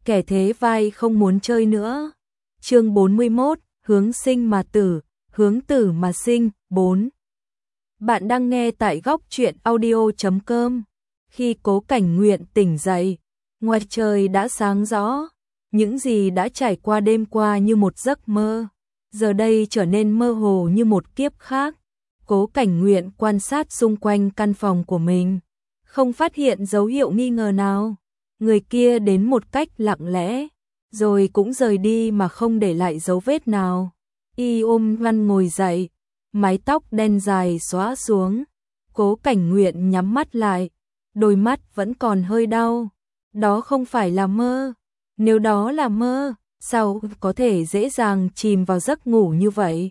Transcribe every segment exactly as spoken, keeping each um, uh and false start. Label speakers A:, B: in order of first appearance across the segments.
A: kẻ thế vai không muốn chơi nữa. Chương bốn mươi mốt, hướng sinh mà tử, hướng tử mà sinh, bốn. Bạn đang nghe tại góc truyện audio chấm com. Khi Cố Cảnh Nguyện tỉnh dậy, ngoài trời đã sáng rõ, những gì đã trải qua đêm qua như một giấc mơ, giờ đây trở nên mơ hồ như một kiếp khác. Cố Cảnh Nguyện quan sát xung quanh căn phòng của mình, không phát hiện dấu hiệu nghi ngờ nào. Người kia đến một cách lặng lẽ, rồi cũng rời đi mà không để lại dấu vết nào. Y ôm Văn ngồi dậy, mái tóc đen dài xõa xuống. Cố Cảnh Nguyện nhắm mắt lại, đôi mắt vẫn còn hơi đau. Đó không phải là mơ. Nếu đó là mơ, sao có thể dễ dàng chìm vào giấc ngủ như vậy?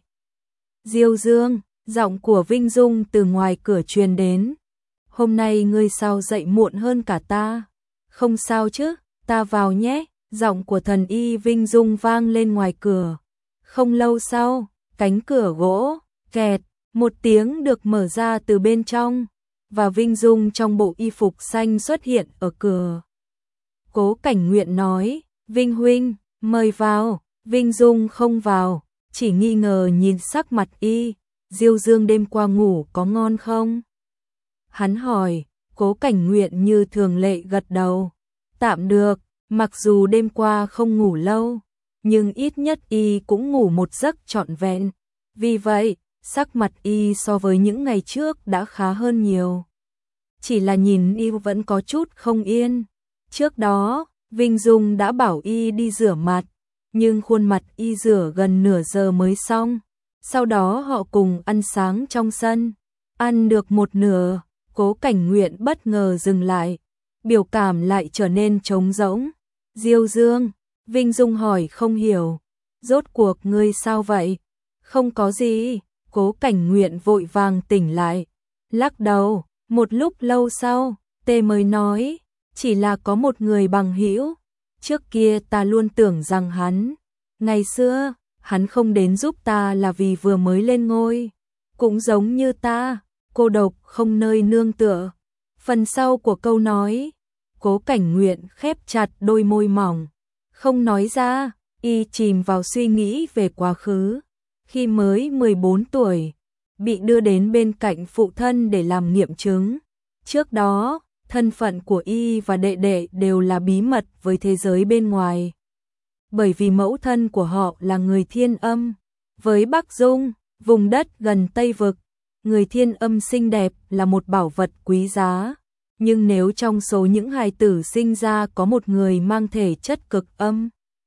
A: Diêu Dương, giọng của Vinh Dung từ ngoài cửa truyền đến. Hôm nay ngươi sao dậy muộn hơn cả ta? Không sao chứ, ta vào nhé. Giọng của thần y Vinh Dung vang lên ngoài cửa. Không lâu sau, cánh cửa gỗ, kẹt, một tiếng được mở ra từ bên trong, và Vinh Dung trong bộ y phục xanh xuất hiện ở cửa. Cố Cảnh Nguyện nói, Vinh huynh, mời vào. Vinh Dung không vào, chỉ nghi ngờ nhìn sắc mặt y. Diêu Dương đêm qua ngủ có ngon không? Hắn hỏi. Cố Cảnh Nguyện như thường lệ gật đầu. Tạm được, mặc dù đêm qua không ngủ lâu, nhưng ít nhất y cũng ngủ một giấc trọn vẹn. Vì vậy, sắc mặt y so với những ngày trước đã khá hơn nhiều. Chỉ là nhìn y vẫn có chút không yên. Trước đó, Vinh Dung đã bảo y đi rửa mặt, nhưng khuôn mặt y rửa gần nửa giờ mới xong. Sau đó họ cùng ăn sáng trong sân. Ăn được một nửa, Cố Cảnh Nguyện bất ngờ dừng lại, biểu cảm lại trở nên trống rỗng. Diêu Dương, Vinh Dung hỏi không hiểu. Rốt cuộc ngươi sao vậy? Không có gì. Cố Cảnh Nguyện vội vàng tỉnh lại, lắc đầu. Một lúc lâu sau, Tê mới nói, chỉ là có một người bằng hữu. Trước kia ta luôn tưởng rằng hắn, ngày xưa, hắn không đến giúp ta là vì vừa mới lên ngôi. Cũng giống như ta, cô độc không nơi nương tựa. Phần sau của câu nói, Cố Cảnh Nguyện khép chặt đôi môi mỏng, không nói ra. Y chìm vào suy nghĩ về quá khứ. Khi mới mười bốn tuổi, bị đưa đến bên cạnh phụ thân để làm nghiệm chứng. Trước đó, thân phận của y và đệ đệ đều là bí mật với thế giới bên ngoài. Bởi vì mẫu thân của họ là người Thiên Âm. Với Bắc Dung, vùng đất gần Tây Vực, người Thiên Âm xinh đẹp là một bảo vật quý giá. Nhưng nếu trong số những hài tử sinh ra có một người mang thể chất cực âm,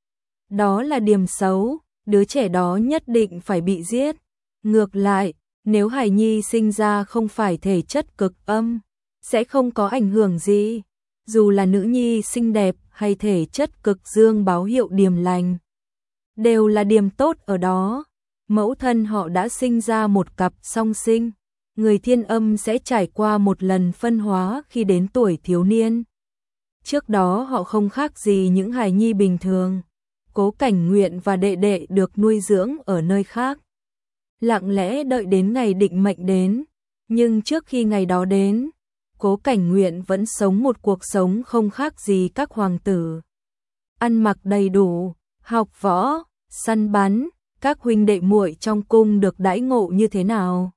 A: đó là điểm xấu, đứa trẻ đó nhất định phải bị giết. Ngược lại, nếu hài nhi sinh ra không phải thể chất cực âm, sẽ không có ảnh hưởng gì. Dù là nữ nhi xinh đẹp hay thể chất cực dương báo hiệu điềm lành, đều là điểm tốt ở đó. Mẫu thân họ đã sinh ra một cặp song sinh. Người Thiên Âm sẽ trải qua một lần phân hóa khi đến tuổi thiếu niên. Trước đó họ không khác gì những hài nhi bình thường. Cố Cảnh Nguyện và đệ đệ được nuôi dưỡng ở nơi khác, lặng lẽ đợi đến ngày định mệnh đến. Nhưng trước khi ngày đó đến, Cố Cảnh Nguyện vẫn sống một cuộc sống không khác gì các hoàng tử. Ăn mặc đầy đủ, học võ, săn bắn. Các huynh đệ muội trong cung được đãi ngộ như thế nào?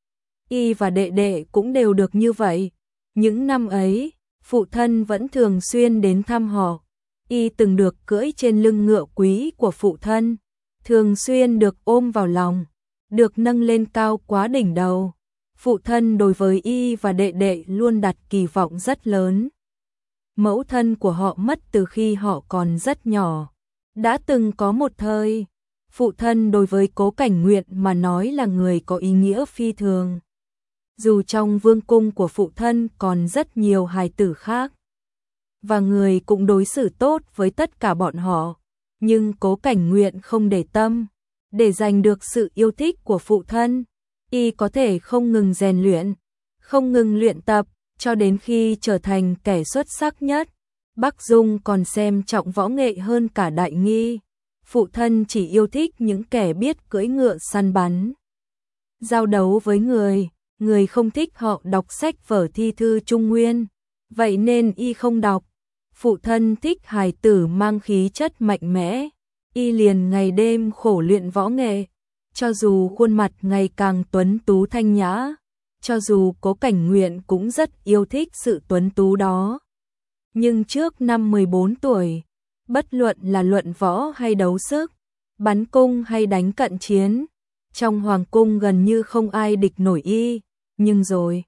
A: Y và đệ đệ cũng đều được như vậy. Những năm ấy, phụ thân vẫn thường xuyên đến thăm họ. Y từng được cưỡi trên lưng ngựa quý của phụ thân, thường xuyên được ôm vào lòng, được nâng lên cao quá đỉnh đầu. Phụ thân đối với y và đệ đệ luôn đặt kỳ vọng rất lớn. Mẫu thân của họ mất từ khi họ còn rất nhỏ. Đã từng có một thời, phụ thân đối với Cố Cảnh Nguyện mà nói là người có ý nghĩa phi thường. Dù trong vương cung của phụ thân còn rất nhiều hài tử khác, và người cũng đối xử tốt với tất cả bọn họ, nhưng Cố Cảnh Nguyện không để tâm. Để giành được sự yêu thích của phụ thân, y có thể không ngừng rèn luyện, không ngừng luyện tập, cho đến khi trở thành kẻ xuất sắc nhất. Bắc Dung còn xem trọng võ nghệ hơn cả Đại Nghi. Phụ thân chỉ yêu thích những kẻ biết cưỡi ngựa săn bắn, giao đấu với người, người không thích họ đọc sách vở thi thư Trung Nguyên, vậy nên y không đọc. Phụ thân thích hài tử mang khí chất mạnh mẽ, y liền ngày đêm khổ luyện võ nghệ, cho dù khuôn mặt ngày càng tuấn tú thanh nhã, cho dù Cố Cảnh Nguyện cũng rất yêu thích sự tuấn tú đó. Nhưng trước năm mười bốn tuổi, bất luận là luận võ hay đấu sức, bắn cung hay đánh cận chiến, trong hoàng cung gần như không ai địch nổi y, nhưng rồi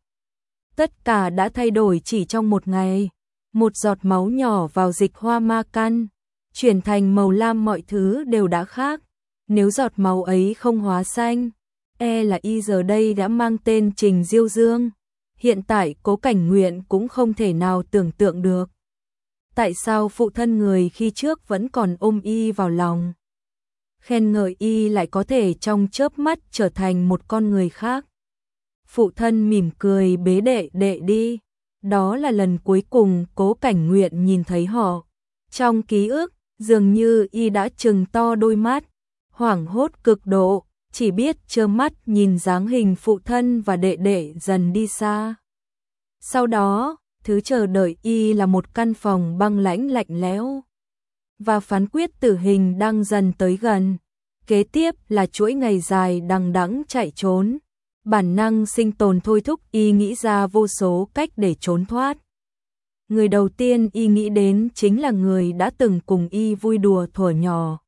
A: tất cả đã thay đổi chỉ trong một ngày. Một giọt máu nhỏ vào dịch hoa ma căn, chuyển thành màu lam, mọi thứ đều đã khác. Nếu giọt máu ấy không hóa xanh, e là y giờ đây đã mang tên Trình Diêu Dương. Hiện tại Cố Cảnh Nguyện cũng không thể nào tưởng tượng được tại sao phụ thân người khi trước vẫn còn ôm y vào lòng, khen ngợi y lại có thể trong chớp mắt trở thành một con người khác. Phụ thân mỉm cười bế đệ đệ đi. Đó là lần cuối cùng Cố Cảnh Nguyện nhìn thấy họ. Trong ký ức, dường như y đã trừng to đôi mắt, hoảng hốt cực độ, chỉ biết trơ mắt nhìn dáng hình phụ thân và đệ đệ dần đi xa. Sau đó, thứ chờ đợi y là một căn phòng băng lãnh lạnh lẽo, và phán quyết tử hình đang dần tới gần. Kế tiếp là chuỗi ngày dài đằng đẵng chạy trốn. Bản năng sinh tồn thôi thúc y nghĩ ra vô số cách để trốn thoát. Người đầu tiên y nghĩ đến chính là người đã từng cùng y vui đùa thuở nhỏ,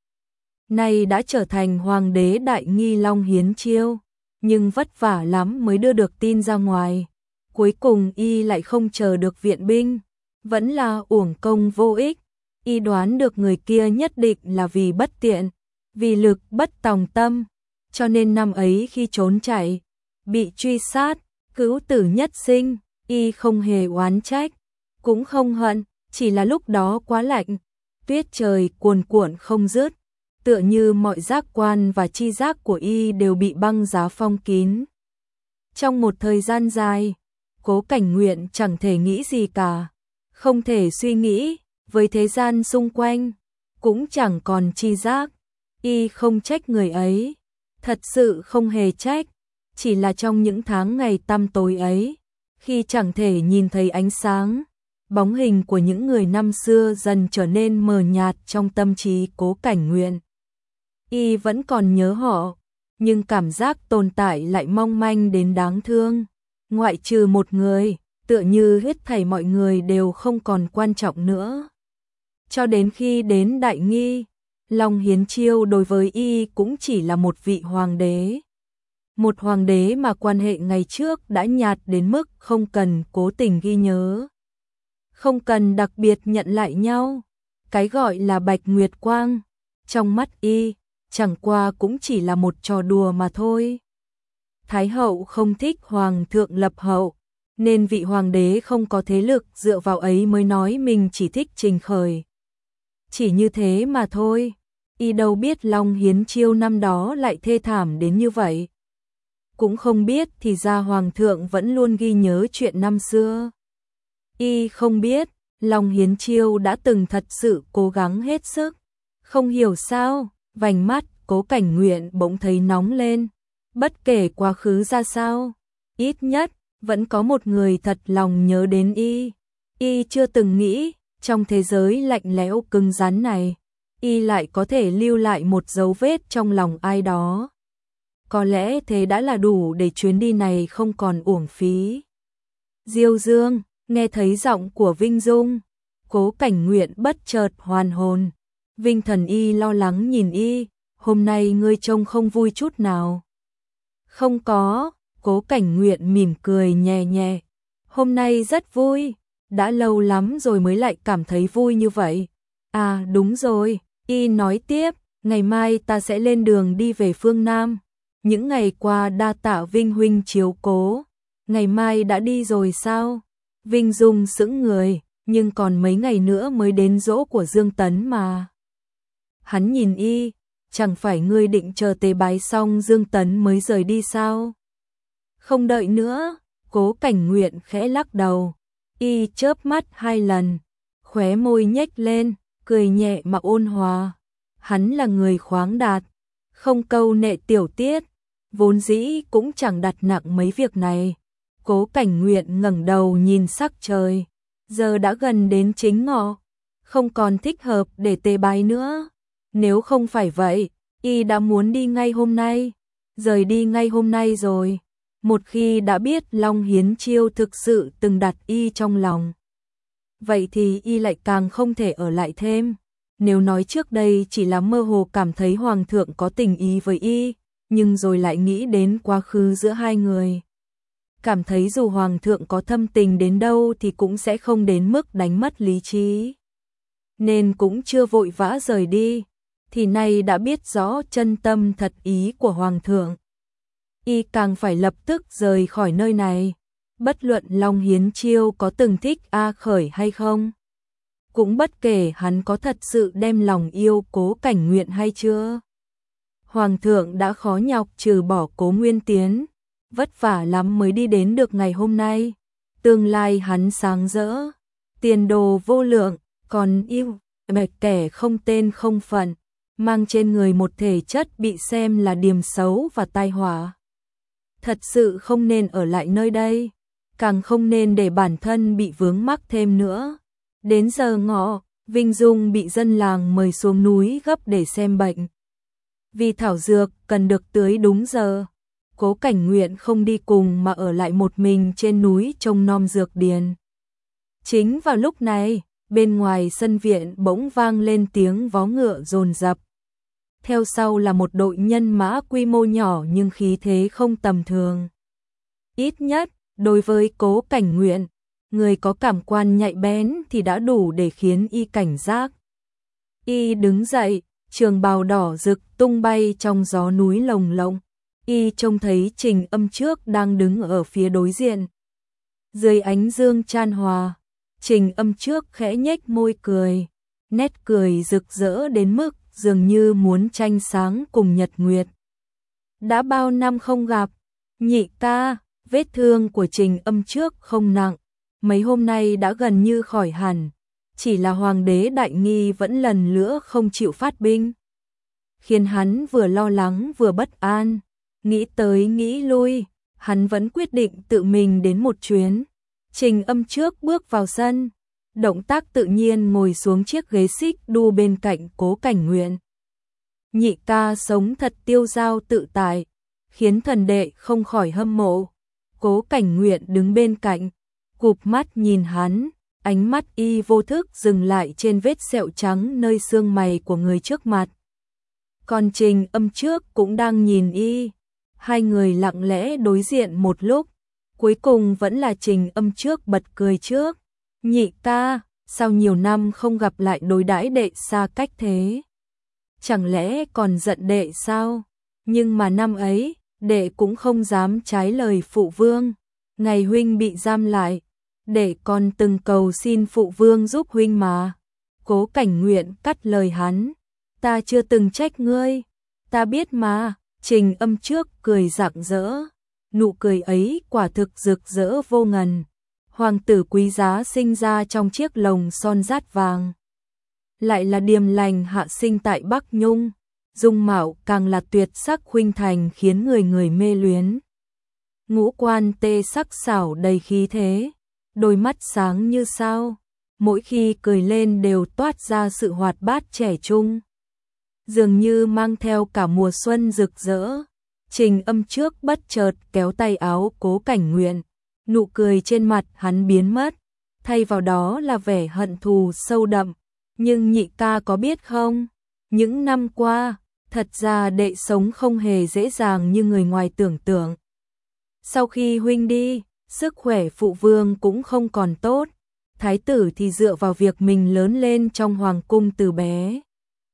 A: nay đã trở thành hoàng đế Đại Nghi Long Hiến Chiêu, nhưng vất vả lắm mới đưa được tin ra ngoài. Cuối cùng y lại không chờ được viện binh, vẫn là uổng công vô ích. Y đoán được người kia nhất định là vì bất tiện, vì lực bất tòng tâm, cho nên năm ấy khi trốn chạy, bị truy sát, cứu tử nhất sinh, y không hề oán trách, cũng không hận, chỉ là lúc đó quá lạnh, tuyết trời cuồn cuộn không dứt, tựa như mọi giác quan và chi giác của y đều bị băng giá phong kín. Trong một thời gian dài, Cố Cảnh Nguyện chẳng thể nghĩ gì cả, không thể suy nghĩ, với thế gian xung quanh, cũng chẳng còn chi giác. Y không trách người ấy, thật sự không hề trách, chỉ là trong những tháng ngày tăm tối ấy, khi chẳng thể nhìn thấy ánh sáng, bóng hình của những người năm xưa dần trở nên mờ nhạt trong tâm trí Cố Cảnh Nguyện. Y vẫn còn nhớ họ, nhưng cảm giác tồn tại lại mong manh đến đáng thương. Ngoại trừ một người, tựa như hết thảy mọi người đều không còn quan trọng nữa. Cho đến khi đến Đại Nghi, Long Hiến Chiêu đối với y cũng chỉ là một vị hoàng đế. Một hoàng đế mà quan hệ ngày trước đã nhạt đến mức không cần cố tình ghi nhớ, không cần đặc biệt nhận lại nhau. Cái gọi là Bạch Nguyệt Quang, trong mắt y, chẳng qua cũng chỉ là một trò đùa mà thôi. Thái hậu không thích hoàng thượng lập hậu, nên vị hoàng đế không có thế lực dựa vào ấy mới nói mình chỉ thích Trình Khởi. Chỉ như thế mà thôi, y đâu biết Long Hiến Chiêu năm đó lại thê thảm đến như vậy. Cũng không biết thì ra hoàng thượng vẫn luôn ghi nhớ chuyện năm xưa. Y không biết, Long Hiến Chiêu đã từng thật sự cố gắng hết sức. Không hiểu sao, vành mắt Cố Cảnh Nguyện bỗng thấy nóng lên. Bất kể quá khứ ra sao, ít nhất vẫn có một người thật lòng nhớ đến y. Y chưa từng nghĩ, trong thế giới lạnh lẽo cứng rắn này, y lại có thể lưu lại một dấu vết trong lòng ai đó. Có lẽ thế đã là đủ để chuyến đi này không còn uổng phí. Diêu Dương, nghe thấy giọng của Vinh Dung, Cố Cảnh Nguyện bất chợt hoàn hồn. Vinh Thần Y lo lắng nhìn y, hôm nay ngươi trông không vui chút nào. Không có, Cố Cảnh Nguyện mỉm cười nhẹ nhẹ. Hôm nay rất vui, đã lâu lắm rồi mới lại cảm thấy vui như vậy. À đúng rồi, y nói tiếp, ngày mai ta sẽ lên đường đi về phương Nam. Những ngày qua đa tạ Vinh huynh chiếu cố. Ngày mai đã đi rồi sao? Vinh Dung sững người, nhưng còn mấy ngày nữa mới đến giỗ của Dương Tấn mà. Hắn nhìn y, chẳng phải ngươi định chờ tế bái xong Dương Tấn mới rời đi sao? Không đợi nữa, Cố Cảnh Nguyện khẽ lắc đầu. Y chớp mắt hai lần, khóe môi nhếch lên, cười nhẹ mà ôn hòa. Hắn là người khoáng đạt, không câu nệ tiểu tiết, vốn dĩ cũng chẳng đặt nặng mấy việc này. Cố Cảnh Nguyện ngẩng đầu nhìn sắc trời, giờ đã gần đến chính ngọ, không còn thích hợp để tế bái nữa. Nếu không phải vậy, y đã muốn đi ngay hôm nay, rời đi ngay hôm nay rồi. Một khi đã biết Long Hiến Chiêu thực sự từng đặt y trong lòng, vậy thì y lại càng không thể ở lại thêm. Nếu nói trước đây chỉ là mơ hồ cảm thấy Hoàng thượng có tình ý với y, nhưng rồi lại nghĩ đến quá khứ giữa hai người. Cảm thấy dù Hoàng thượng có thâm tình đến đâu thì cũng sẽ không đến mức đánh mất lý trí. Nên cũng chưa vội vã rời đi, thì nay đã biết rõ chân tâm thật ý của Hoàng thượng. Y càng phải lập tức rời khỏi nơi này, bất luận Long Hiến Chiêu có từng thích A Khởi hay không. Cũng bất kể hắn có thật sự đem lòng yêu Cố Cảnh Nguyện hay chưa. Hoàng thượng đã khó nhọc trừ bỏ Cố Nguyên Tiến, vất vả lắm mới đi đến được ngày hôm nay. Tương lai hắn sáng rỡ, tiền đồ vô lượng, còn yêu bạch kẻ không tên không phận, mang trên người một thể chất bị xem là điềm xấu và tai họa. Thật sự không nên ở lại nơi đây, càng không nên để bản thân bị vướng mắc thêm nữa. Đến giờ ngọ, Vinh Dung bị dân làng mời xuống núi gấp để xem bệnh. Vì thảo dược cần được tưới đúng giờ, Cố Cảnh Nguyện không đi cùng mà ở lại một mình trên núi trông nom dược điền. Chính vào lúc này, bên ngoài sân viện bỗng vang lên tiếng vó ngựa dồn dập. Theo sau là một đội nhân mã quy mô nhỏ nhưng khí thế không tầm thường. Ít nhất, đối với Cố Cảnh Nguyện, người có cảm quan nhạy bén thì đã đủ để khiến y cảnh giác. Y đứng dậy, trường bào đỏ rực tung bay trong gió núi lồng lộng. Y trông thấy Trình Âm Trước đang đứng ở phía đối diện. Dưới ánh dương chan hòa, Trình Âm Trước khẽ nhếch môi cười, nét cười rực rỡ đến mức dường như muốn tranh sáng cùng nhật nguyệt. Đã bao năm không gặp, nhị ca, vết thương của Trình Âm Trước không nặng, mấy hôm nay đã gần như khỏi hẳn, chỉ là Hoàng đế Đại Nghi vẫn lần nữa không chịu phát binh, khiến hắn vừa lo lắng vừa bất an. Nghĩ tới nghĩ lui, hắn vẫn quyết định tự mình đến một chuyến. Trình Âm Trước bước vào sân, động tác tự nhiên ngồi xuống chiếc ghế xích đu bên cạnh Cố Cảnh Nguyện. Nhị ca sống thật tiêu dao tự tại, khiến thần đệ không khỏi hâm mộ. Cố Cảnh Nguyện đứng bên cạnh, cụp mắt nhìn hắn, ánh mắt y vô thức dừng lại trên vết sẹo trắng nơi xương mày của người trước mặt. Còn Trình Âm Trước cũng đang nhìn y. Hai người lặng lẽ đối diện một lúc, cuối cùng vẫn là Trình Âm Trước bật cười trước. Nhị ca, sao nhiều năm không gặp lại đối đãi đệ xa cách thế? Chẳng lẽ còn giận đệ sao? Nhưng mà năm ấy, đệ cũng không dám trái lời phụ vương. Ngày huynh bị giam lại, đệ còn từng cầu xin phụ vương giúp huynh mà. Cố Cảnh Nguyện cắt lời hắn. Ta chưa từng trách ngươi, ta biết mà. Trình Âm Trước cười rạng rỡ, nụ cười ấy quả thực rực rỡ vô ngần. Hoàng tử quý giá sinh ra trong chiếc lồng son rát vàng, lại là điềm lành hạ sinh tại Bắc Nhung, dung mạo càng là tuyệt sắc khuynh thành khiến người người mê luyến. Ngũ quan tê sắc sảo đầy khí thế, đôi mắt sáng như sao, mỗi khi cười lên đều toát ra sự hoạt bát trẻ trung, dường như mang theo cả mùa xuân rực rỡ. Trình Âm Trước bất chợt kéo tay áo Cố Cảnh Nguyện, nụ cười trên mặt hắn biến mất, thay vào đó là vẻ hận thù sâu đậm. Nhưng nhị ca có biết không, những năm qua, thật ra đệ sống không hề dễ dàng như người ngoài tưởng tượng. Sau khi huynh đi, sức khỏe phụ vương cũng không còn tốt, thái tử thì dựa vào việc mình lớn lên trong hoàng cung từ bé,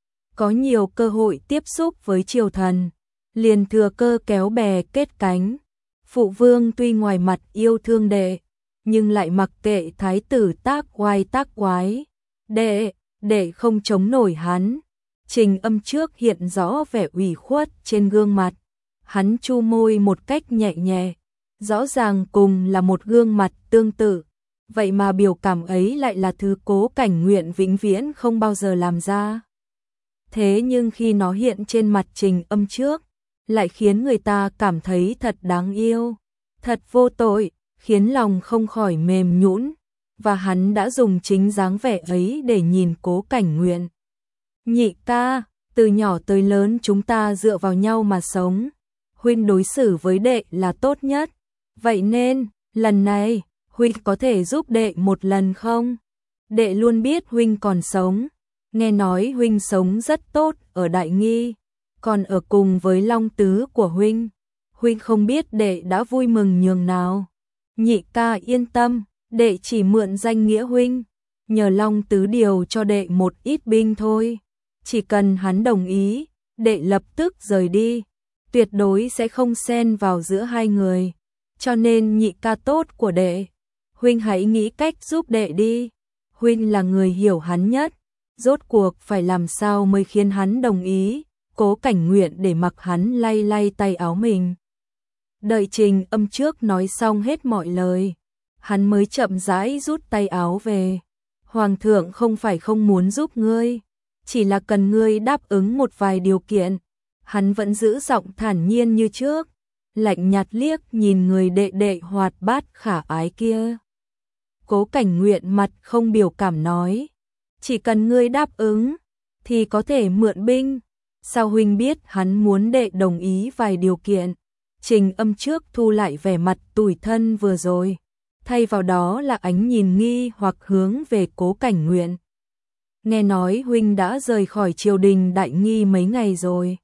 A: có nhiều cơ hội tiếp xúc với triều thần, liền thừa cơ kéo bè kết cánh. Phụ vương tuy ngoài mặt yêu thương đệ, nhưng lại mặc kệ thái tử tác oai tác quái. Đệ, đệ không chống nổi hắn. Trình Âm Trước hiện rõ vẻ ủy khuất trên gương mặt. Hắn chu môi một cách nhẹ nhẹ, rõ ràng cùng là một gương mặt tương tự. Vậy mà biểu cảm ấy lại là thứ Cố Cảnh Nguyện vĩnh viễn không bao giờ làm ra. Thế nhưng khi nó hiện trên mặt Trình Âm Trước, lại khiến người ta cảm thấy thật đáng yêu, thật vô tội, khiến lòng không khỏi mềm nhũn. và hắn đã dùng chính dáng vẻ ấy để nhìn Cố Cảnh Nguyện. Nhị ca, từ nhỏ tới lớn chúng ta dựa vào nhau mà sống. Huynh đối xử với đệ là tốt nhất. Vậy nên, lần này, Huynh có thể giúp đệ một lần không? Đệ luôn biết Huynh còn sống. Nghe nói Huynh sống rất tốt ở Đại Nghi, còn ở cùng với Long Tứ của Huynh. Huynh không biết đệ đã vui mừng nhường nào. Nhị ca yên tâm, đệ chỉ mượn danh nghĩa Huynh, nhờ Long Tứ điều cho đệ một ít binh thôi. Chỉ cần hắn đồng ý, đệ lập tức rời đi, tuyệt đối sẽ không xen vào giữa hai người. Cho nên nhị ca tốt của đệ, Huynh hãy nghĩ cách giúp đệ đi. Huynh là người hiểu hắn nhất, rốt cuộc phải làm sao mới khiến hắn đồng ý. Cố Cảnh Nguyện để mặc hắn lay lay tay áo mình. Đợi Trình Âm trước nói xong hết mọi lời, hắn mới chậm rãi rút tay áo về. Hoàng thượng không phải không muốn giúp ngươi, chỉ là cần ngươi đáp ứng một vài điều kiện. Hắn vẫn giữ giọng thản nhiên như trước, lạnh nhạt liếc nhìn người đệ đệ hoạt bát khả ái kia. Cố Cảnh Nguyện mặt không biểu cảm nói, chỉ cần ngươi đáp ứng, thì có thể mượn binh. Sao Huynh biết hắn muốn đệ đồng ý vài điều kiện? Trình Âm trước thu lại vẻ mặt tủi thân vừa rồi, thay vào đó là ánh nhìn nghi hoặc hướng về Cố Cảnh Nguyện. Nghe nói Huynh đã rời khỏi triều đình Đại Nghi mấy ngày rồi.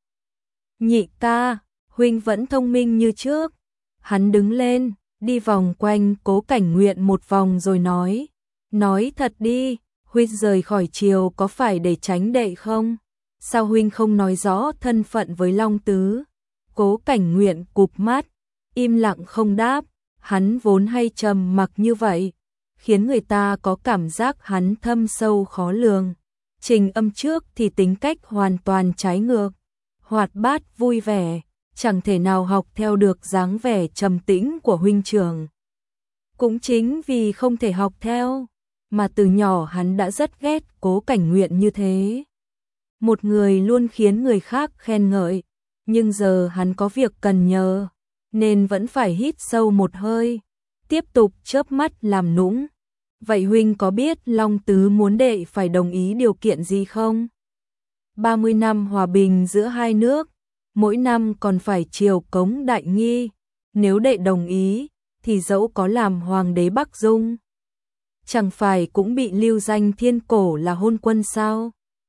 A: Nhị ca, Huynh vẫn thông minh như trước. Hắn đứng lên, đi vòng quanh Cố Cảnh Nguyện một vòng rồi nói, nói thật đi, Huynh rời khỏi triều có phải để tránh đệ không? Sao Huynh không nói rõ thân phận với Long Tứ? Cố Cảnh Nguyện cụp mắt, im lặng không đáp. Hắn vốn hay trầm mặc như vậy, khiến người ta có cảm giác hắn thâm sâu khó lường. Trình Âm trước thì tính cách hoàn toàn trái ngược, hoạt bát vui vẻ, chẳng thể nào học theo được dáng vẻ trầm tĩnh của huynh trưởng. Cũng chính vì không thể học theo, mà từ nhỏ hắn đã rất ghét Cố Cảnh Nguyện như thế. Một người luôn khiến người khác khen ngợi, nhưng giờ hắn có việc cần nhờ, nên vẫn phải hít sâu một hơi, tiếp tục chớp mắt làm nũng. Vậy Huynh có biết Long Tứ muốn đệ phải đồng ý điều kiện gì không? ba mươi năm hòa bình giữa hai nước, mỗi năm còn phải triều cống Đại Nghi. Nếu đệ đồng ý, thì dẫu có làm hoàng đế Bắc Dung, chẳng phải cũng bị lưu danh thiên cổ là hôn quân sao?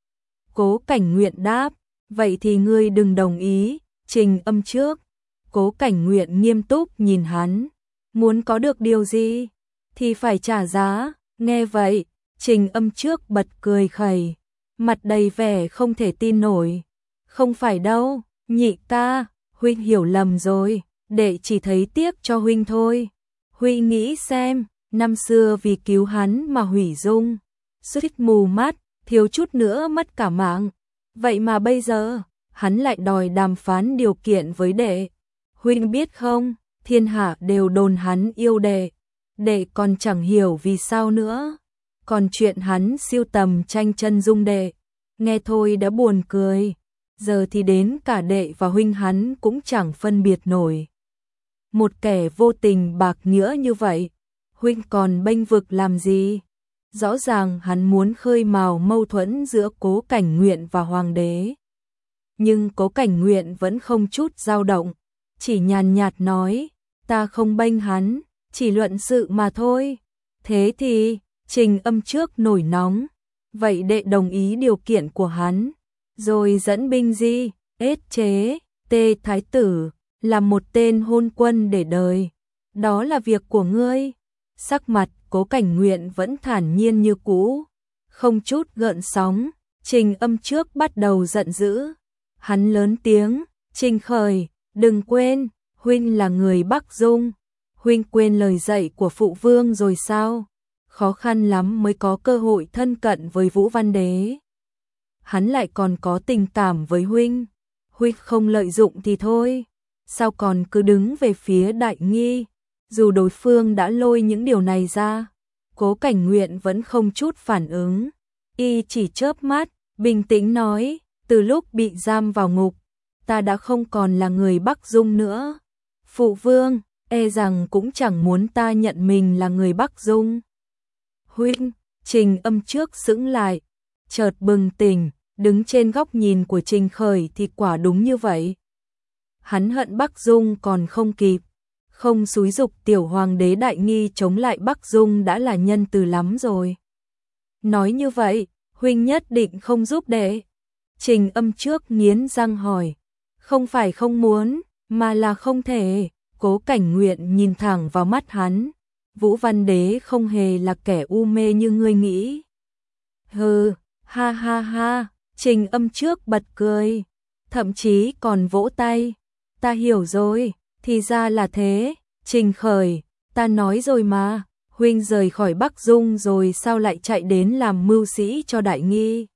A: Cố Cảnh Nguyện đáp, vậy thì ngươi đừng đồng ý. Trình Âm trước. Cố Cảnh Nguyện nghiêm túc nhìn hắn, muốn có được điều gì thì phải trả giá. Nghe vậy, Trình Âm trước bật cười khẩy, mặt đầy vẻ không thể tin nổi. Không phải đâu, nhị ca, Huynh hiểu lầm rồi, đệ chỉ thấy tiếc cho Huynh thôi. Huynh nghĩ xem, năm xưa vì cứu hắn mà hủy dung, suýt mù mắt, thiếu chút nữa mất cả mạng. Vậy mà bây giờ, hắn lại đòi đàm phán điều kiện với đệ. Huynh biết không, thiên hạ đều đồn hắn yêu đệ, đệ còn chẳng hiểu vì sao nữa. Còn chuyện hắn siêu tầm tranh chân dung đệ, nghe thôi đã buồn cười. Giờ thì đến cả đệ và huynh hắn cũng chẳng phân biệt nổi. Một kẻ vô tình bạc nghĩa như vậy, huynh còn bênh vực làm gì? Rõ ràng hắn muốn khơi mào mâu thuẫn giữa Cố Cảnh Nguyện và hoàng đế. Nhưng Cố Cảnh Nguyện vẫn không chút dao động, chỉ nhàn nhạt nói, ta không bênh hắn, chỉ luận sự mà thôi. Thế thì, Trình Âm trước nổi nóng, vậy đệ đồng ý điều kiện của hắn, rồi dẫn binh di, ết chế, Tê Thái Tử, làm một tên hôn quân để đời. Đó là việc của ngươi. Sắc mặt Cố Cảnh Nguyện vẫn thản nhiên như cũ, không chút gợn sóng. Trình Âm trước bắt đầu giận dữ. Hắn lớn tiếng, Trình Khởi, đừng quên, huynh là người Bắc Dung. Huynh quên lời dạy của phụ vương rồi sao? Khó khăn lắm mới có cơ hội thân cận với Vũ Văn Đế. Hắn lại còn có tình cảm với huynh. Huynh không lợi dụng thì thôi, sao còn cứ đứng về phía Đại Nghi? Dù đối phương đã lôi những điều này ra, Cố Cảnh Nguyện vẫn không chút phản ứng. Y chỉ chớp mắt, bình tĩnh nói, từ lúc bị giam vào ngục, ta đã không còn là người Bắc Dung nữa. Phụ vương, e rằng cũng chẳng muốn ta nhận mình là người Bắc Dung. Huynh, Trình Âm trước sững lại, chợt bừng tỉnh, đứng trên góc nhìn của Trình Khởi thì quả đúng như vậy. Hắn hận Bắc Dung còn không kịp, không xúi giục tiểu hoàng đế Đại Nghi chống lại Bắc Dung đã là nhân từ lắm rồi. Nói như vậy, huynh nhất định không giúp đệ. Trình Âm trước nghiến răng hỏi, không phải không muốn, mà là không thể. Cố Cảnh Nguyện nhìn thẳng vào mắt hắn, Vũ Văn Đế không hề là kẻ u mê như ngươi nghĩ. Hừ, ha ha ha, Trình Âm trước bật cười, thậm chí còn vỗ tay. Ta hiểu rồi, thì ra là thế, Trình Khởi, ta nói rồi mà, huynh rời khỏi Bắc Dung rồi sao lại chạy đến làm mưu sĩ cho Đại Nghi.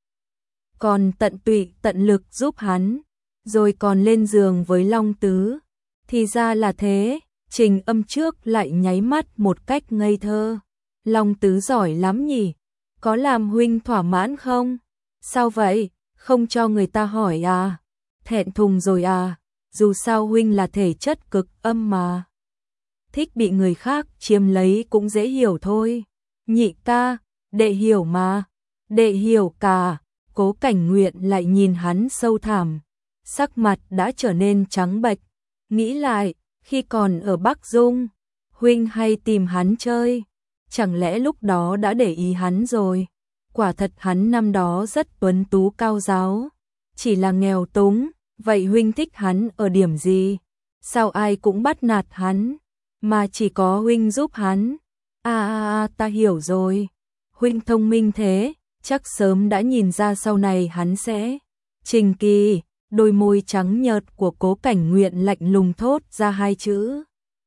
A: Còn tận tụy tận lực giúp hắn, rồi còn lên giường với Long Tứ. Thì ra là thế, Trình Âm trước lại nháy mắt một cách ngây thơ. Long Tứ giỏi lắm nhỉ, có làm huynh thỏa mãn không? Sao vậy, không cho người ta hỏi à? Thẹn thùng rồi à? Dù sao huynh là thể chất cực âm mà. Thích bị người khác chiếm lấy cũng dễ hiểu thôi. Nhị ca, đệ hiểu mà. Đệ hiểu cả. Cố Cảnh Nguyện lại nhìn hắn sâu thẳm, sắc mặt đã trở nên trắng bệch. Nghĩ lại, khi còn ở Bắc Dung, huynh hay tìm hắn chơi, chẳng lẽ lúc đó đã để ý hắn rồi? Quả thật hắn năm đó rất tuấn tú cao giáo, chỉ là nghèo túng. Vậy huynh thích hắn ở điểm gì? Sao ai cũng bắt nạt hắn, mà chỉ có huynh giúp hắn? À à à, ta hiểu rồi. Huynh thông minh thế, chắc sớm đã nhìn ra sau này hắn sẽ. Trình Kỳ, đôi môi trắng nhợt của Cố Cảnh Nguyện lạnh lùng thốt ra hai chữ.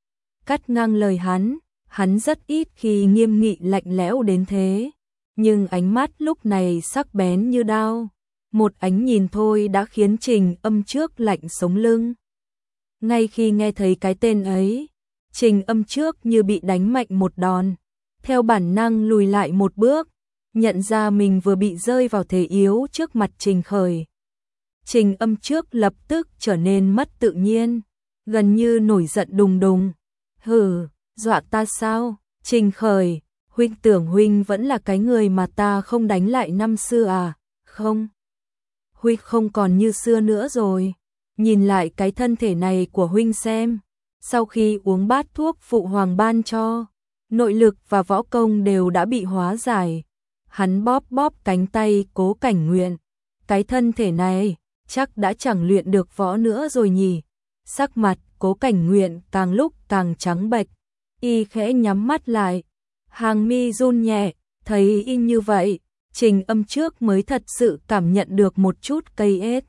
A: Cắt ngang lời hắn, hắn rất ít khi nghiêm nghị lạnh lẽo đến thế, nhưng ánh mắt lúc này sắc bén như đao. Một ánh nhìn thôi đã khiến Trình Âm trước lạnh sống lưng. Ngay khi nghe thấy cái tên ấy, Trình Âm trước như bị đánh mạnh một đòn, theo bản năng lùi lại một bước, nhận ra mình vừa bị rơi vào thế yếu trước mặt Trình Khởi. Trình Âm trước lập tức trở nên mất tự nhiên, gần như nổi giận đùng đùng. Hừ, dọa ta sao? Trình Khởi, huynh tưởng huynh vẫn là cái người mà ta không đánh lại năm xưa à? Không. Huynh không còn như xưa nữa rồi. Nhìn lại cái thân thể này của huynh xem. Sau khi uống bát thuốc phụ hoàng ban cho, nội lực và võ công đều đã bị hóa giải. Hắn bóp bóp cánh tay Cố Cảnh Nguyện. Cái thân thể này chắc đã chẳng luyện được võ nữa rồi nhỉ. Sắc mặt Cố Cảnh Nguyện càng lúc càng trắng bệch. Y khẽ nhắm mắt lại, hàng mi run nhẹ. Thấy y như vậy, Trình Âm trước mới thật sự cảm nhận được một chút cây ết.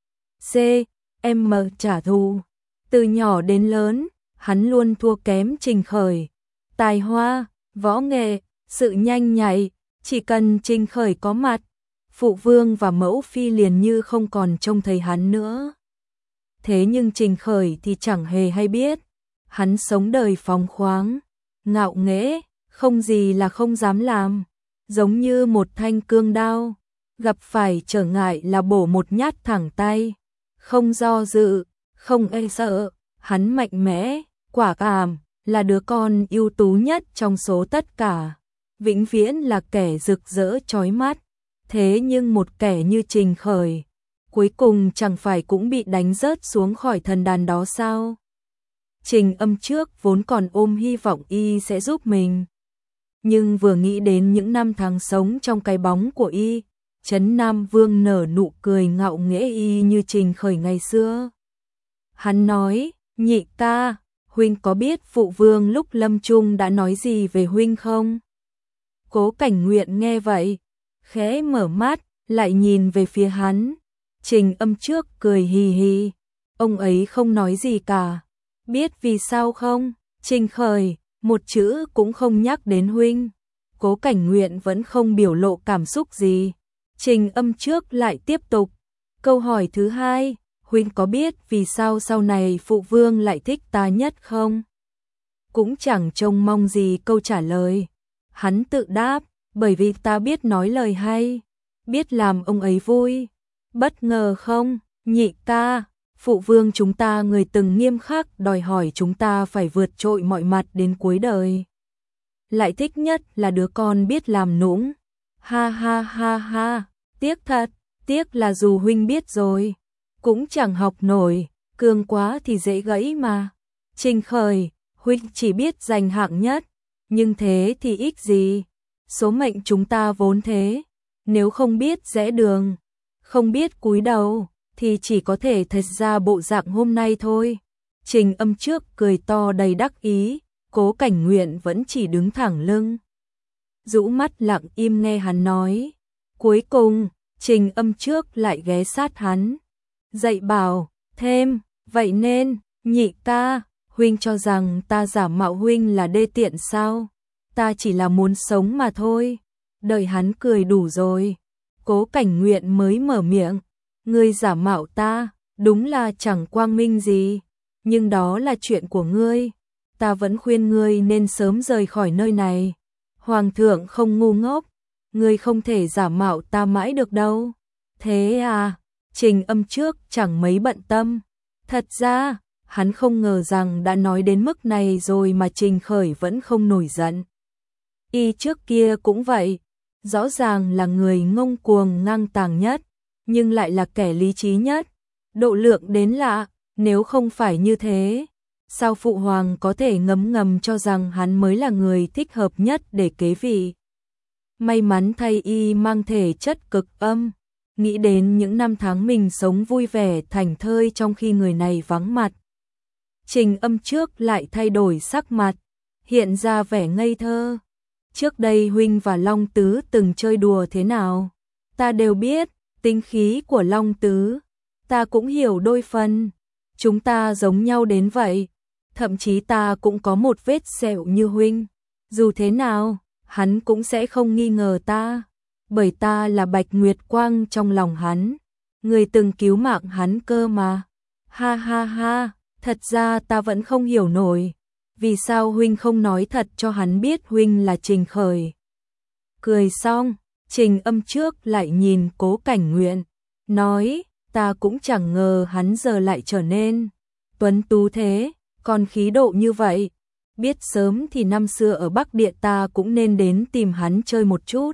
A: C. M trả thù. Từ nhỏ đến lớn, hắn luôn thua kém Trình Khởi. Tài hoa, võ nghệ, sự nhanh nhạy, chỉ cần Trình Khởi có mặt, phụ vương và mẫu phi liền như không còn trông thấy hắn nữa. Thế nhưng Trình Khởi thì chẳng hề hay biết, hắn sống đời phóng khoáng, ngạo nghễ, không gì là không dám làm. Giống như một thanh cương đao, gặp phải trở ngại là bổ một nhát thẳng tay, không do dự, không e sợ, hắn mạnh mẽ, quả cảm, là đứa con ưu tú nhất trong số tất cả, vĩnh viễn là kẻ rực rỡ chói mắt. Thế nhưng một kẻ như Trình Khởi, cuối cùng chẳng phải cũng bị đánh rớt xuống khỏi thần đàn đó sao? Trình Âm trước vốn còn ôm hy vọng y sẽ giúp mình. Nhưng vừa nghĩ đến những năm tháng sống trong cái bóng của y, Trấn Nam Vương nở nụ cười ngạo nghễ y như Trình Khởi ngày xưa. Hắn nói, nhị ca, huynh có biết phụ vương lúc lâm chung đã nói gì về huynh không? Cố Cảnh Nguyện nghe vậy, khẽ mở mắt, lại nhìn về phía hắn. Trình Âm trước cười hì hì, ông ấy không nói gì cả. Biết vì sao không? Trình Khởi, một chữ cũng không nhắc đến huynh. Cố Cảnh Nguyện vẫn không biểu lộ cảm xúc gì. Trình Âm trước lại tiếp tục. Câu hỏi thứ hai, huynh có biết vì sao sau này phụ vương lại thích ta nhất không? Cũng chẳng trông mong gì câu trả lời. Hắn tự đáp, bởi vì ta biết nói lời hay, biết làm ông ấy vui. Bất ngờ không, nhị ca, phụ vương chúng ta người từng nghiêm khắc đòi hỏi chúng ta phải vượt trội mọi mặt đến cuối đời. lại thích nhất là đứa con biết làm nũng. Ha ha ha ha, tiếc thật, tiếc là dù huynh biết rồi, cũng chẳng học nổi, cương quá thì dễ gãy mà. Trình Khởi, huynh chỉ biết giành hạng nhất, nhưng thế thì ích gì? Số mệnh chúng ta vốn thế, nếu không biết rẽ đường, không biết cúi đầu, thì chỉ có thể thật ra bộ dạng hôm nay thôi. Trình Âm trước cười to đầy đắc ý, Cố Cảnh Nguyện vẫn chỉ đứng thẳng lưng, rũ mắt lặng im nghe hắn nói. Cuối cùng, Trình Âm trước lại ghé sát hắn, dạy bảo thêm, vậy nên, nhị ca, huynh cho rằng ta giả mạo huynh là đê tiện sao? Ta chỉ là muốn sống mà thôi. Đợi hắn cười đủ rồi, Cố Cảnh Nguyện mới mở miệng. Ngươi giả mạo ta, đúng là chẳng quang minh gì, nhưng đó là chuyện của ngươi. Ta vẫn khuyên ngươi nên sớm rời khỏi nơi này. Hoàng thượng không ngu ngốc, ngươi không thể giả mạo ta mãi được đâu. Thế à? Trình Âm trước chẳng mấy bận tâm. Thật ra, hắn không ngờ rằng đã nói đến mức này rồi mà Trình Khởi vẫn không nổi giận. Y trước kia cũng vậy, rõ ràng là người ngông cuồng ngang tàng nhất, nhưng lại là kẻ lý trí nhất. Độ lượng đến lạ, nếu không phải như thế, sao Phụ Hoàng có thể ngấm ngầm cho rằng hắn mới là người thích hợp nhất để kế vị. May mắn thay y mang thể chất cực âm, nghĩ đến những năm tháng mình sống vui vẻ thảnh thơi trong khi người này vắng mặt. Trình Âm trước lại thay đổi sắc mặt, hiện ra vẻ ngây thơ. Trước đây huynh và Long Tứ từng chơi đùa thế nào? Ta đều biết, tính khí của Long Tứ, ta cũng hiểu đôi phần. Chúng ta giống nhau đến vậy, thậm chí ta cũng có một vết sẹo như huynh. Dù thế nào, hắn cũng sẽ không nghi ngờ ta, bởi ta là Bạch Nguyệt Quang trong lòng hắn. Người từng cứu mạng hắn cơ mà. Ha ha ha, thật ra ta vẫn không hiểu nổi, vì sao huynh không nói thật cho hắn biết huynh là Trình Khởi. Cười xong, Trình Âm trước lại nhìn Cố Cảnh Nguyện, nói, ta cũng chẳng ngờ hắn giờ lại trở nên tuấn tú thế, còn khí độ như vậy. Biết sớm thì năm xưa ở Bắc Địa ta cũng nên đến tìm hắn chơi một chút.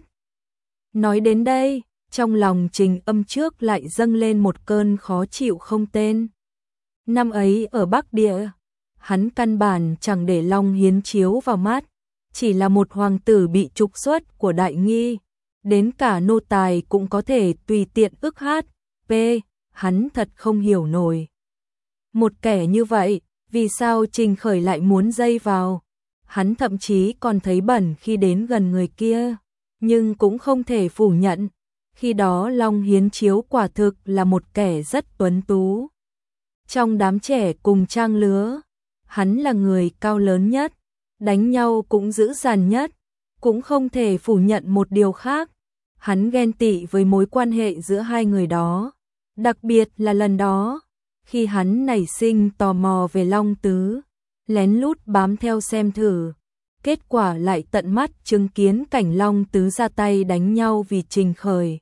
A: Nói đến đây, trong lòng Trình Âm trước lại dâng lên một cơn khó chịu không tên. Năm ấy ở Bắc Địa, hắn căn bản chẳng để Long Hiến chiếu vào mắt, chỉ là một hoàng tử bị trục xuất của Đại Nghi, đến cả nô tài cũng có thể tùy tiện ức hát. P. Hắn thật không hiểu nổi. Một kẻ như vậy, vì sao Trình Khởi lại muốn dây vào? Hắn thậm chí còn thấy bẩn khi đến gần người kia, nhưng cũng không thể phủ nhận. Khi đó Long Hiến chiếu quả thực là một kẻ rất tuấn tú. Trong đám trẻ cùng trang lứa, hắn là người cao lớn nhất, đánh nhau cũng dữ dằn nhất, cũng không thể phủ nhận một điều khác. Hắn ghen tị với mối quan hệ giữa hai người đó, đặc biệt là lần đó, khi hắn nảy sinh tò mò về Long Tứ, lén lút bám theo xem thử, kết quả lại tận mắt chứng kiến cảnh Long Tứ ra tay đánh nhau vì Trình Khởi.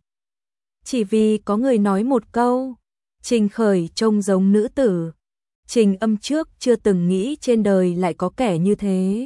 A: Chỉ vì có người nói một câu, Trình Khởi trông giống nữ tử. Trình Âm trước chưa từng nghĩ trên đời lại có kẻ như thế.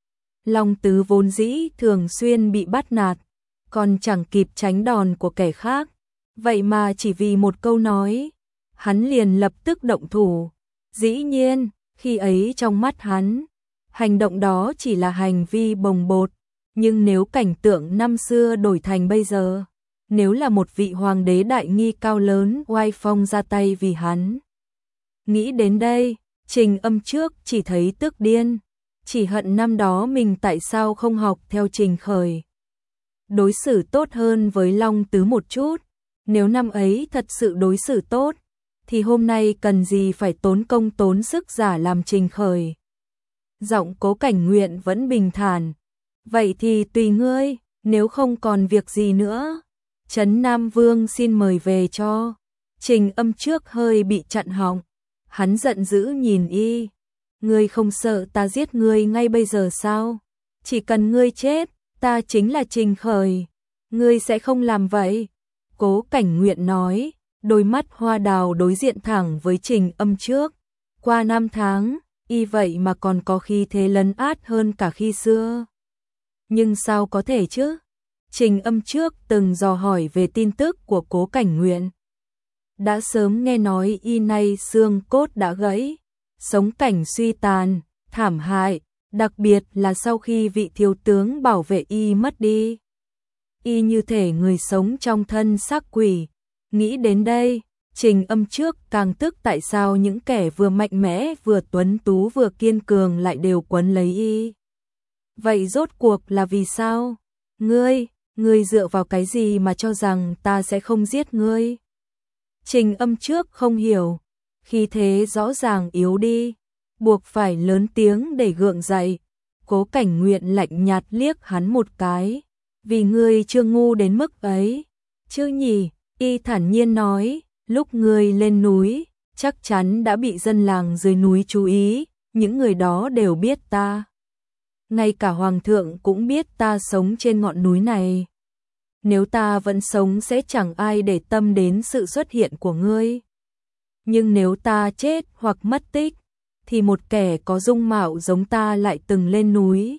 A: Long Tứ vốn dĩ thường xuyên bị bắt nạt, còn chẳng kịp tránh đòn của kẻ khác. Vậy mà chỉ vì một câu nói, hắn liền lập tức động thủ. Dĩ nhiên, khi ấy trong mắt hắn, hành động đó chỉ là hành vi bồng bột. Nhưng nếu cảnh tượng năm xưa đổi thành bây giờ, nếu là một vị hoàng đế Đại Nghi cao lớn oai phong ra tay vì hắn. Nghĩ đến đây, Trình Âm trước chỉ thấy tức điên, chỉ hận năm đó mình tại sao không học theo Trình Khởi, đối xử tốt hơn với Long Tứ một chút. Nếu năm ấy thật sự đối xử tốt, thì hôm nay cần gì phải tốn công tốn sức giả làm Trình Khởi. Giọng Cố Cảnh Nguyện vẫn bình thản. Vậy thì tùy ngươi, nếu không còn việc gì nữa, Trấn Nam Vương xin mời về cho. Trình Âm trước hơi bị chặn họng, hắn giận dữ nhìn y. Ngươi không sợ ta giết ngươi ngay bây giờ sao? Chỉ cần ngươi chết, ta chính là Trình Khởi. Ngươi sẽ không làm vậy. Cố Cảnh Nguyện nói, đôi mắt hoa đào đối diện thẳng với Trình Âm trước. Qua năm tháng, y vậy mà còn có khí thế lấn át hơn cả khi xưa. Nhưng sao có thể chứ? Trình Âm trước từng dò hỏi về tin tức của Cố Cảnh Nguyện. Đã sớm nghe nói y nay xương cốt đã gãy, sống cảnh suy tàn, thảm hại, đặc biệt là sau khi vị thiếu tướng bảo vệ y mất đi. Y như thể người sống trong thân xác quỷ. Nghĩ đến đây, Trình Âm trước càng tức tại sao những kẻ vừa mạnh mẽ vừa tuấn tú vừa kiên cường lại đều quấn lấy y. Vậy rốt cuộc là vì sao? Ngươi, ngươi dựa vào cái gì mà cho rằng ta sẽ không giết ngươi? Trình Âm trước không hiểu, khi thế rõ ràng yếu đi, buộc phải lớn tiếng để gượng dậy. Cố Cảnh Nguyện lạnh nhạt liếc hắn một cái, vì ngươi chưa ngu đến mức ấy, chứ nhỉ? Y thản nhiên nói, lúc ngươi lên núi, chắc chắn đã bị dân làng dưới núi chú ý, những người đó đều biết ta. Ngay cả hoàng thượng cũng biết ta sống trên ngọn núi này. Nếu ta vẫn sống sẽ chẳng ai để tâm đến sự xuất hiện của ngươi. Nhưng nếu ta chết hoặc mất tích, thì một kẻ có dung mạo giống ta lại từng lên núi,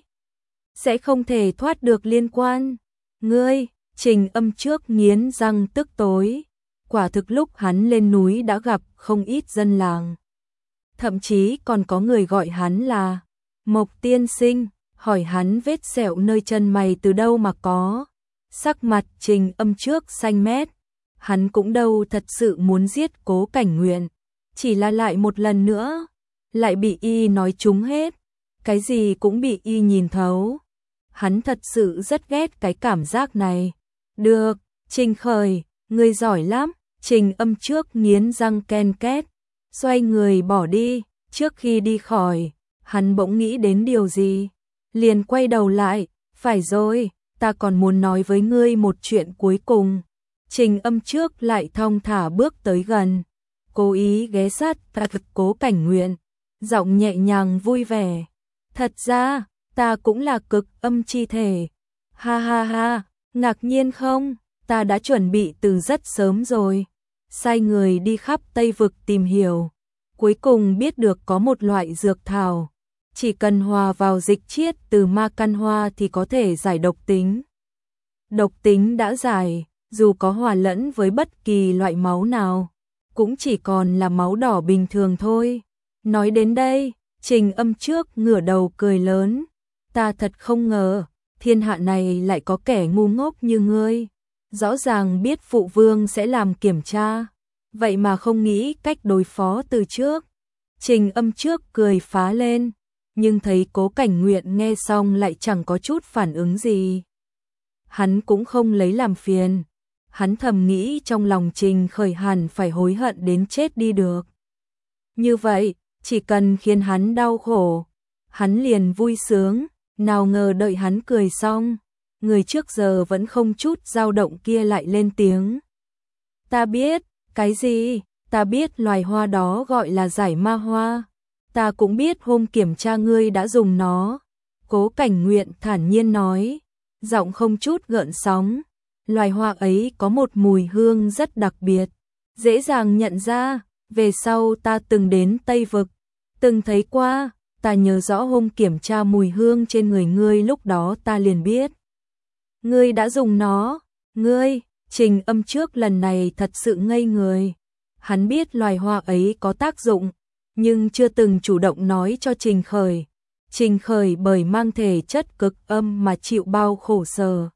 A: sẽ không thể thoát được liên quan. Ngươi, Trình Âm trước nghiến răng tức tối. Quả thực lúc hắn lên núi đã gặp không ít dân làng. Thậm chí còn có người gọi hắn là Mộc tiên sinh, hỏi hắn vết sẹo nơi chân mày từ đâu mà có. Sắc mặt Trình Âm trước xanh mét. Hắn cũng đâu thật sự muốn giết Cố Cảnh Nguyện, chỉ là lại một lần nữa, lại bị y nói trúng hết. Cái gì cũng bị y nhìn thấu. Hắn thật sự rất ghét cái cảm giác này. Được, Trình Khởi, ngươi giỏi lắm. Trình Âm trước nghiến răng ken két, xoay người bỏ đi. Trước khi đi khỏi, hắn bỗng nghĩ đến điều gì, liền quay đầu lại. Phải rồi, ta còn muốn nói với ngươi một chuyện cuối cùng. Trình Âm trước lại thong thả bước tới gần, cố ý ghé sát tai Cố Cảnh Nguyện, giọng nhẹ nhàng vui vẻ. Thật ra, ta cũng là cực âm chi thể. Ha ha ha, ngạc nhiên không? Ta đã chuẩn bị từ rất sớm rồi. Sai người đi khắp Tây Vực tìm hiểu. Cuối cùng biết được có một loại dược thảo. Chỉ cần hòa vào dịch chiết từ ma căn hoa thì có thể giải độc tính. Độc tính đã giải, dù có hòa lẫn với bất kỳ loại máu nào, cũng chỉ còn là máu đỏ bình thường thôi. Nói đến đây, Trình Âm trước ngửa đầu cười lớn. Ta thật không ngờ, thiên hạ này lại có kẻ ngu ngốc như ngươi. Rõ ràng biết phụ vương sẽ làm kiểm tra, vậy mà không nghĩ cách đối phó từ trước. Trình Âm trước cười phá lên, nhưng thấy Cố Cảnh Nguyện nghe xong lại chẳng có chút phản ứng gì. Hắn cũng không lấy làm phiền. Hắn thầm nghĩ trong lòng Trình Khởi hẳn phải hối hận đến chết đi được. Như vậy, chỉ cần khiến hắn đau khổ, hắn liền vui sướng. Nào ngờ đợi hắn cười xong, người trước giờ vẫn không chút dao động kia lại lên tiếng. Ta biết, cái gì? Ta biết loài hoa đó gọi là giải ma hoa. Ta cũng biết hôm kiểm tra ngươi đã dùng nó. Cố Cảnh Nguyện thản nhiên nói, giọng không chút gợn sóng. Loài hoa ấy có một mùi hương rất đặc biệt, dễ dàng nhận ra. Về sau ta từng đến Tây Vực, từng thấy qua. Ta nhớ rõ hôm kiểm tra mùi hương trên người ngươi, lúc đó ta liền biết ngươi đã dùng nó. Ngươi, Trình Âm trước lần này thật sự ngây người. Hắn biết loài hoa ấy có tác dụng, nhưng chưa từng chủ động nói cho Trình Khởi. Trình Khởi bởi mang thể chất cực âm mà chịu bao khổ sở.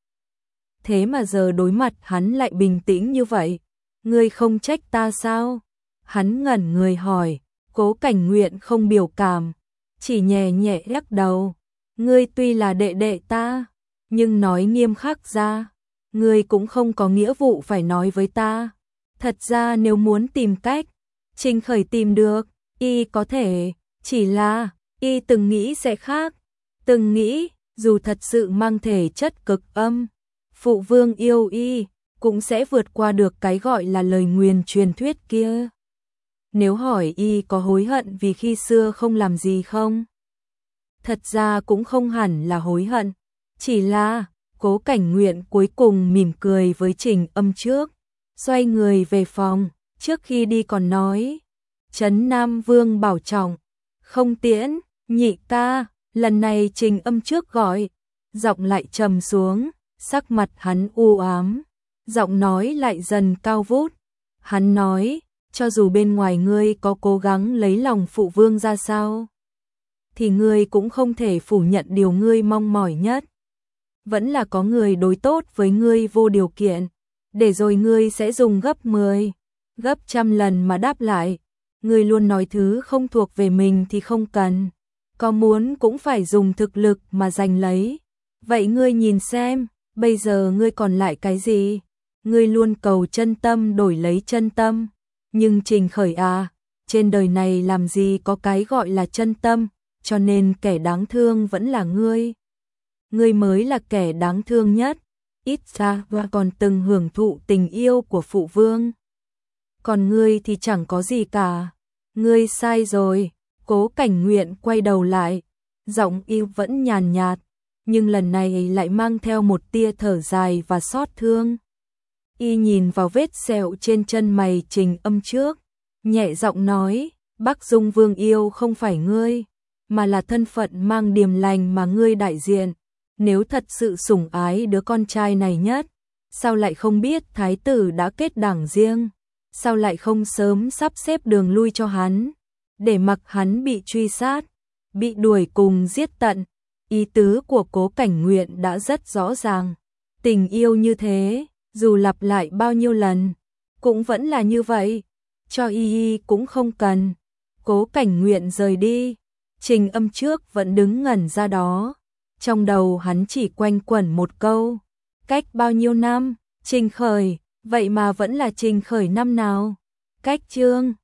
A: Thế mà giờ đối mặt hắn lại bình tĩnh như vậy. Ngươi không trách ta sao? Hắn ngẩn người hỏi. Cố Cảnh Nguyện không biểu cảm, chỉ nhẹ nhẹ lắc đầu. Ngươi tuy là đệ đệ ta, nhưng nói nghiêm khắc ra, ngươi cũng không có nghĩa vụ phải nói với ta. Thật ra nếu muốn tìm cách, Trình Khởi tìm được, y có thể, chỉ là, y từng nghĩ sẽ khác. Từng nghĩ, dù thật sự mang thể chất cực âm, phụ vương yêu y, cũng sẽ vượt qua được cái gọi là lời nguyền truyền thuyết kia. Nếu hỏi y có hối hận vì khi xưa không làm gì không? Thật ra cũng không hẳn là hối hận, chỉ là Cố Cảnh Nguyện cuối cùng mỉm cười với Trình Âm trước, xoay người về phòng, trước khi đi còn nói, Trấn Nam Vương bảo trọng, không tiễn, nhị ca. Lần này Trình Âm trước gọi, giọng lại trầm xuống, sắc mặt hắn u ám, giọng nói lại dần cao vút. Hắn nói, cho dù bên ngoài ngươi có cố gắng lấy lòng phụ vương ra sao, thì ngươi cũng không thể phủ nhận điều ngươi mong mỏi nhất. Vẫn là có người đối tốt với ngươi vô điều kiện, để rồi ngươi sẽ dùng gấp mười, gấp trăm lần mà đáp lại. Ngươi luôn nói thứ không thuộc về mình thì không cần, có muốn cũng phải dùng thực lực mà giành lấy. Vậy ngươi nhìn xem, bây giờ ngươi còn lại cái gì? Ngươi luôn cầu chân tâm đổi lấy chân tâm, nhưng Trình Khởi à, trên đời này làm gì có cái gọi là chân tâm, cho nên kẻ đáng thương vẫn là ngươi. Ngươi mới là kẻ đáng thương nhất, ít ra và còn từng hưởng thụ tình yêu của phụ vương. Còn ngươi thì chẳng có gì cả, ngươi sai rồi. Cố Cảnh Nguyện quay đầu lại, giọng yêu vẫn nhàn nhạt, nhưng lần này lại mang theo một tia thở dài và xót thương. Y nhìn vào vết sẹo trên chân mày Trình Âm trước, nhẹ giọng nói, Bắc Dung Vương yêu không phải ngươi, mà là thân phận mang điềm lành mà ngươi đại diện. Nếu thật sự sủng ái đứa con trai này nhất, sao lại không biết thái tử đã kết đảng riêng, sao lại không sớm sắp xếp đường lui cho hắn, để mặc hắn bị truy sát, bị đuổi cùng giết tận. Ý tứ của Cố Cảnh Nguyện đã rất rõ ràng, tình yêu như thế, dù lặp lại bao nhiêu lần, cũng vẫn là như vậy, cho y y cũng không cần. Cố Cảnh Nguyện rời đi, Trình Âm trước vẫn đứng ngẩn ra đó, trong đầu hắn chỉ quanh quẩn một câu, cách bao nhiêu năm, Trình Khởi, vậy mà vẫn là Trình Khởi năm nào? Cách chương